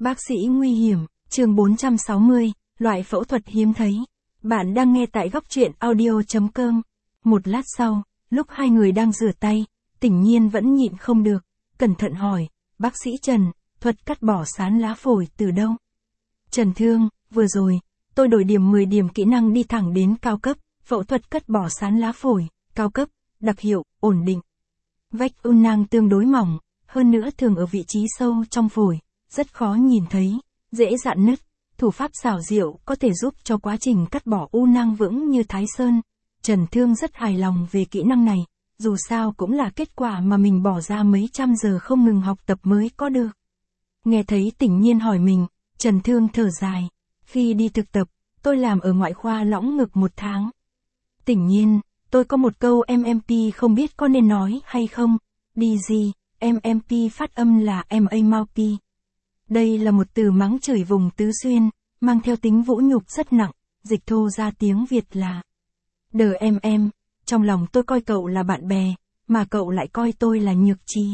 Bác sĩ nguy hiểm, chương 460, loại phẫu thuật hiếm thấy. Bạn đang nghe tại góc truyện audio.com. Một lát sau, lúc hai người đang rửa tay, Tỉnh Nhiên vẫn nhịn không được, cẩn thận hỏi, bác sĩ Trần, thuật cắt bỏ sán lá phổi từ đâu? Trần Thương, vừa rồi, tôi đổi điểm 10 điểm kỹ năng đi thẳng đến cao cấp, phẫu thuật cắt bỏ sán lá phổi, cao cấp, đặc hiệu, ổn định. Vách u nang tương đối mỏng, hơn nữa thường ở vị trí sâu trong phổi, rất khó nhìn thấy, dễ rạn nứt. Thủ pháp xảo diệu có thể giúp cho quá trình cắt bỏ u nang vững như Thái Sơn. Trần Thương rất hài lòng về kỹ năng này, dù sao cũng là kết quả mà mình bỏ ra mấy trăm giờ không ngừng học tập mới có được. Nghe thấy Tỉnh Nhiên hỏi mình, Trần Thương thở dài. Khi đi thực tập, tôi làm ở ngoại khoa lõng ngực 1 tháng. Tỉnh Nhiên, tôi có một câu MMP không biết có nên nói hay không. Đi gì, MMP phát âm là MA Maupi. Đây là một từ mắng chửi vùng Tứ Xuyên, mang theo tính vũ nhục rất nặng, dịch thô ra tiếng Việt là đờ em, trong lòng tôi coi cậu là bạn bè, mà cậu lại coi tôi là nhược trí.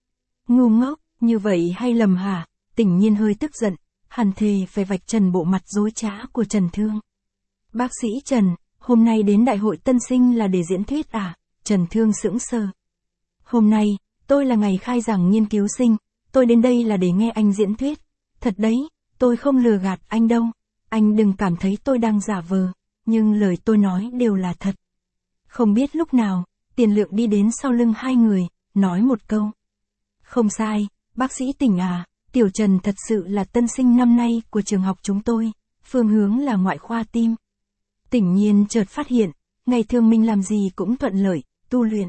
Ngu ngốc, như vậy hay lầm hả? Tỉnh Nhiên hơi tức giận, hẳn thề phải vạch trần bộ mặt dối trá của Trần Thương. Bác sĩ Trần, hôm nay đến đại hội tân sinh là để diễn thuyết à? Trần Thương sững sờ. Hôm nay, tôi là ngày khai giảng nghiên cứu sinh, tôi đến đây là để nghe anh diễn thuyết. Thật đấy, tôi không lừa gạt anh đâu. Anh đừng cảm thấy tôi đang giả vờ, nhưng lời tôi nói đều là thật. Không biết lúc nào, Tiền Lượng đi đến sau lưng hai người, nói một câu. Không sai, bác sĩ Tỉnh à, Tiểu Trần thật sự là tân sinh năm nay của trường học chúng tôi, phương hướng là ngoại khoa tim. Tỉnh Nhiên chợt phát hiện, ngày thường mình làm gì cũng thuận lợi, tu luyện.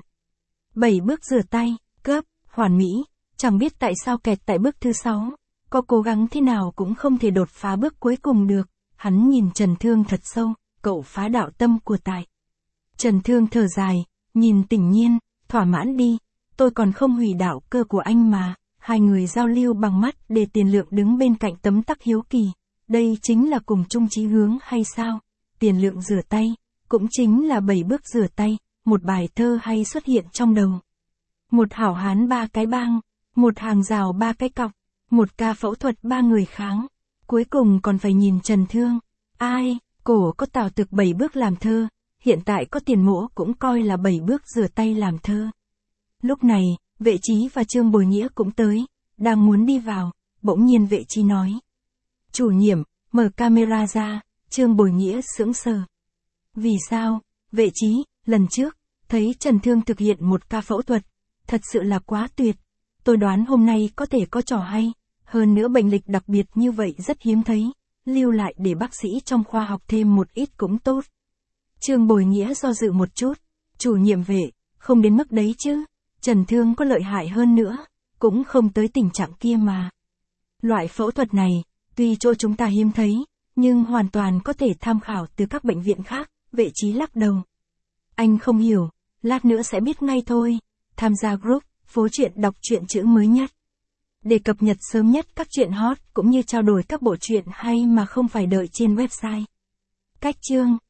7 bước rửa tay, cấp, hoàn mỹ, chẳng biết tại sao kẹt tại bước thứ 6, có cố gắng thế nào cũng không thể đột phá bước cuối cùng được. Hắn nhìn Trần Thương thật sâu, cậu phá đạo tâm của tại. Trần Thương thở dài, nhìn Tỉnh Nhiên, thỏa mãn đi, tôi còn không hủy đạo cơ của anh mà. Hai người giao lưu bằng mắt để Tiền Lượng đứng bên cạnh tấm tắc hiếu kỳ. Đây chính là cùng chung chí hướng hay sao? Tiền Lượng rửa tay, cũng chính là 7 bước rửa tay, một bài thơ hay xuất hiện trong đầu. Một hảo hán 3 cái bang, một hàng rào 3 cái cọc, một ca phẫu thuật 3 người kháng. Cuối cùng còn phải nhìn Trần Thương. Ai, cổ có Tào Thực 7 bước làm thơ, hiện tại có Tiền Mỗ cũng coi là 7 bước rửa tay làm thơ. Lúc này, Vệ Chí và Trương Bồi Nghĩa cũng tới, đang muốn đi vào, bỗng nhiên Vệ Chí nói. Chủ nhiệm, mở camera ra, Trương Bồi Nghĩa sững sờ. Vì sao? Vệ Chí, lần trước, thấy Trần Thương thực hiện một ca phẫu thuật, thật sự là quá tuyệt. Tôi đoán hôm nay có thể có trò hay, hơn nữa bệnh lịch đặc biệt như vậy rất hiếm thấy, lưu lại để bác sĩ trong khoa học thêm một ít cũng tốt. Trương Bồi Nghĩa do dự một chút, chủ nhiệm Vệ, không đến mức đấy chứ, Trần Thương có lợi hại hơn nữa, cũng không tới tình trạng kia mà. Loại phẫu thuật này, tuy chỗ chúng ta hiếm thấy, nhưng hoàn toàn có thể tham khảo từ các bệnh viện khác. Vệ Chí lắc đầu. Anh không hiểu, lát nữa sẽ biết ngay thôi. Tham gia group, phố truyện đọc truyện chữ mới nhất. Để cập nhật sớm nhất các truyện hot cũng như trao đổi các bộ truyện hay mà không phải đợi trên website. Cách chương